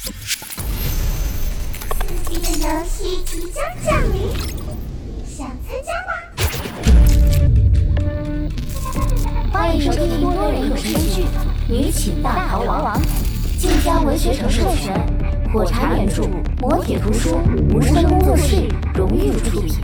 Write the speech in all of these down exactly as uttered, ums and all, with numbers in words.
刺激的游戏即将降临，想参加吗？ 欢迎收听多人有声剧《女寝大逃亡》，晋江文学城授权，火柴原著，磨铁图书，无声工作室荣誉出品。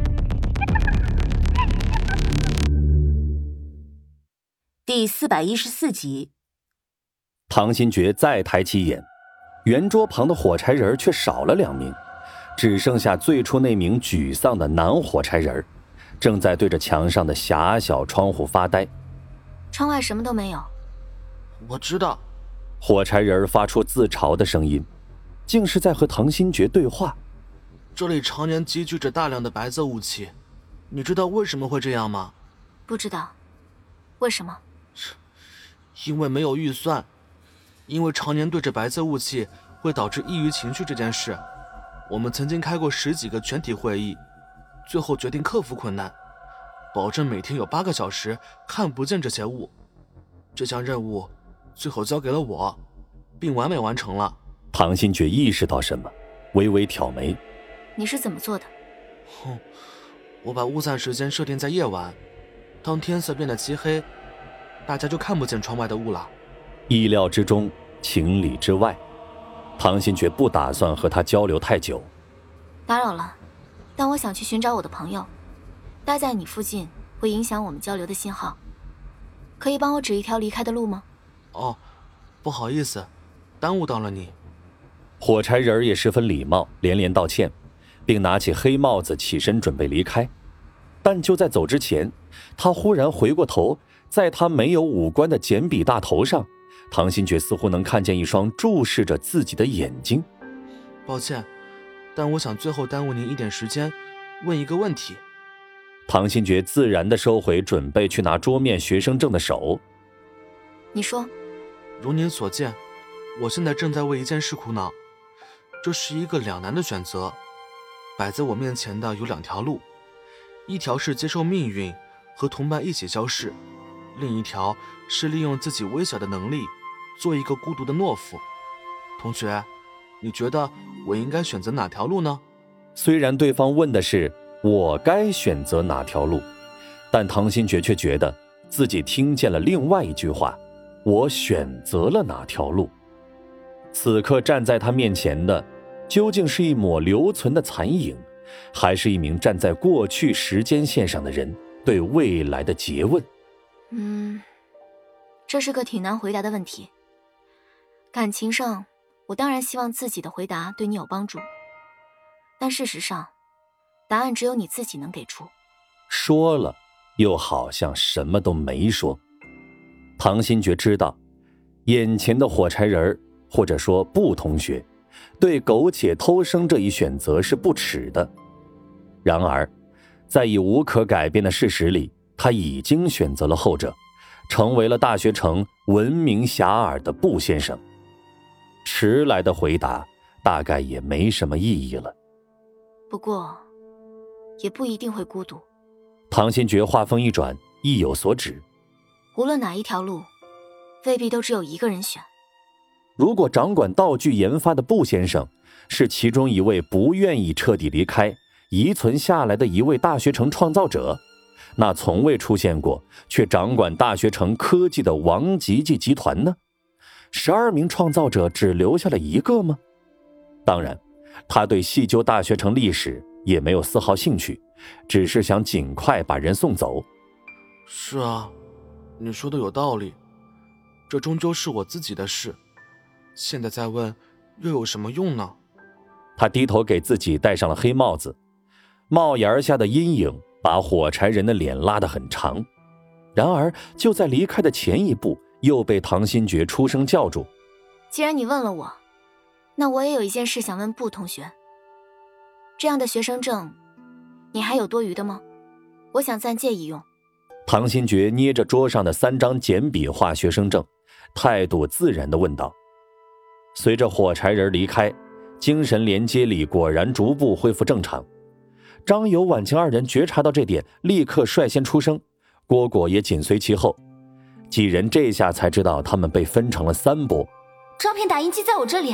第四百一十四集。 唐新觉再抬起眼，圆桌旁的火柴人却少了两名，只剩下最初那名沮丧的男火柴人，正在对着墙上的狭小窗户发呆。 窗外什么都没有。 我知道。 火柴人发出自嘲的声音，竟是在和唐新觉对话。 这里常年积聚着大量的白色雾气，你知道为什么会这样吗？ 不知道。为什么？ 因为没有预算，因为常年对着白色雾气会导致抑郁情绪这件事，我们曾经开过十几个全体会议，最后决定克服困难，保证每天有八个小时看不见这些雾。这项任务最后交给了我，并完美完成了。 唐新觉意识到什么，微微挑眉。 你是怎么做的？ 哼，我把雾散时间设定在夜晚，当天色变得漆黑，大家就看不见窗外的雾了。 意料之中，情理之外，唐新觉不打算和他交流太久。 打扰了，但我想去寻找我的朋友，待在你附近会影响我们交流的信号，可以帮我指一条离开的路吗？ 哦，不好意思，耽误到了你。 火柴人也十分礼貌，连连道歉，并拿起黑帽子起身准备离开。但就在走之前，他忽然回过头，在他没有五官的简笔大头上，唐新觉似乎能看见一双注视着自己的眼睛。 抱歉，但我想最后耽误您一点时间，问一个问题。 唐新觉自然地收回准备去拿桌面学生证的手。 你说。 如您所见，我现在正在为一件事苦恼，这是一个两难的选择。摆在我面前的有两条路，一条是接受命运和同伴一起消逝，另一条是利用自己微小的能力做一个孤独的懦夫。同学，你觉得我应该选择哪条路呢？ 虽然对方问的是我该选择哪条路，但唐新觉却觉得自己听见了另外一句话，我选择了哪条路。此刻站在他面前的究竟是一抹留存的残影，还是一名站在过去时间线上的人对未来的诘问？ 嗯，这是个挺难回答的问题。感情上，我当然希望自己的回答对你有帮助，但事实上，答案只有你自己能给出。 说了，又好像什么都没说。唐新觉知道，眼前的火柴人，或者说布同学，对苟且偷生这一选择是不耻的。然而，在已无可改变的事实里，他已经选择了后者，成为了大学城闻名遐迩的布先生。迟来的回答大概也没什么意义了。 不过，也不一定会孤独。 唐新觉话锋一转，意有所指。 无论哪一条路，未必都只有一个人选。 如果掌管道具研发的布先生是其中一位不愿意彻底离开遗存下来的一位大学城创造者，那从未出现过却掌管大学城科技的王吉吉集团呢？十二名创造者只留下了一个吗？当然，他对细究大学城历史也没有丝毫兴趣，只是想尽快把人送走。 是啊，你说的有道理，这终究是我自己的事，现在再问又有什么用呢？ 他低头给自己戴上了黑帽子，帽檐下的阴影把火柴人的脸拉得很长。然而就在离开的前一步，又被唐新觉出声叫住。 既然你问了我，那我也有一件事想问布同学。这样的学生证你还有多余的吗？我想暂借一用。 唐新觉捏着桌上的三张简笔画学生证，态度自然地问道。随着火柴人离开，精神连接里果然逐步恢复正常。张友、婉晴二人觉察到这点，立刻率先出声，蝈蝈也紧随其后。几人这下才知道他们被分成了三波。 照片打印机在我这里，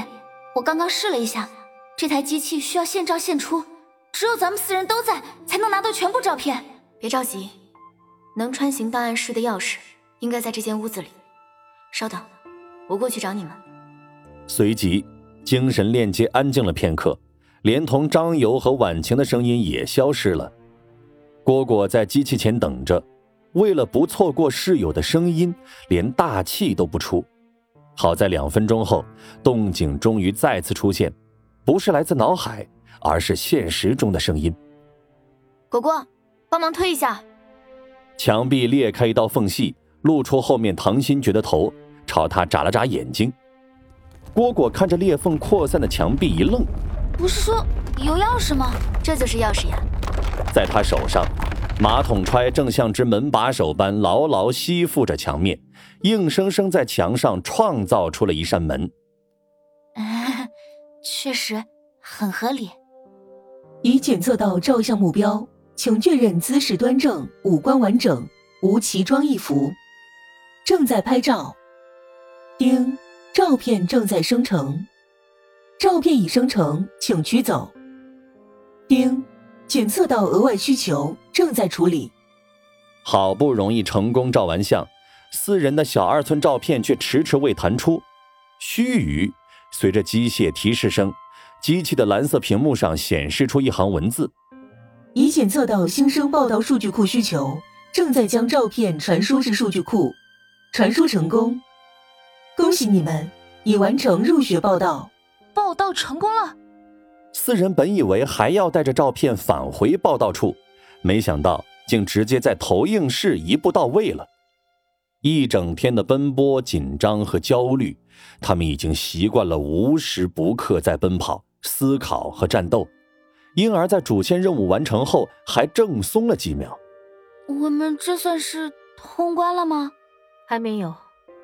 我刚刚试了一下，这台机器需要现照现出，只有咱们四人都在，才能拿到全部照片。 别着急，能穿行档案室的钥匙应该在这间屋子里。稍等，我过去找你们。 随即，精神链接安静了片刻，连同张游和婉晴的声音也消失了。蝈蝈在机器前等着，为了不错过室友的声音，连大气都不出。好在两分钟后，动静终于再次出现，不是来自脑海，而是现实中的声音。 果果，帮忙推一下。 墙壁裂开一道缝隙，露出后面唐新觉的头，朝他眨了眨眼睛。蝈蝈看着裂缝扩散的墙壁一愣， 不是说有钥匙吗？ 这就是钥匙呀。 在他手上，马桶揣正像只门把手般牢牢吸附着墙面，硬生生在墙上创造出了一扇门。 嗯，确实很合理。 已检测到照相目标，请确认姿势端正，五官完整，无奇装异服。正在拍照。丁，照片正在生成。照片已生成，请取走。丁，检测到额外需求，正在处理。 好不容易成功照完相，四人的小二寸照片却迟迟未弹出。须臾，随着机械提示声，机器的蓝色屏幕上显示出一行文字： 已检测到新生报道数据库需求，正在将照片传输至数据库，传输成功。恭喜你们，已完成入学报道。 报道成功了。 四人本以为还要带着照片返回报道处，没想到竟直接在投影室一步到位了。一整天的奔波、紧张和焦虑，他们已经习惯了无时不刻在奔跑、思考和战斗，因而在主线任务完成后还正松了几秒。 我们这算是通关了吗？ 还没有。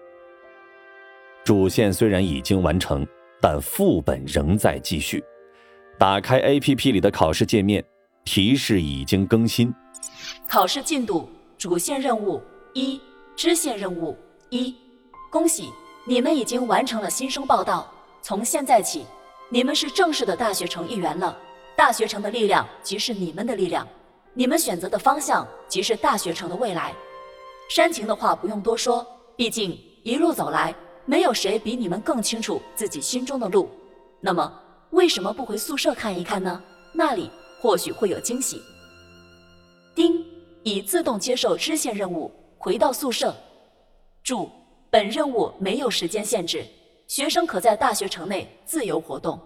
主线虽然已经完成，但副本仍在继续。打开 A P P 里的考试界面，提示已经更新。 考试进度：主线任务一，支线任务一。恭喜，你们已经完成了新生报到。从现在起，你们是正式的大学城一员了。大学城的力量即是你们的力量，你们选择的方向即是大学城的未来。煽情的话不用多说，毕竟一路走来，没有谁比你们更清楚自己心中的路。那么为什么不回宿舍看一看呢？那里或许会有惊喜。丁，已自动接受支线任务，回到宿舍。注：本任务没有时间限制，学生可在大学城内自由活动。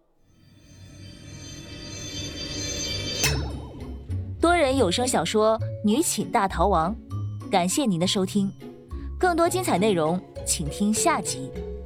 多人有声小说《女寝大逃亡》，感谢您的收听，更多精彩内容请听下集。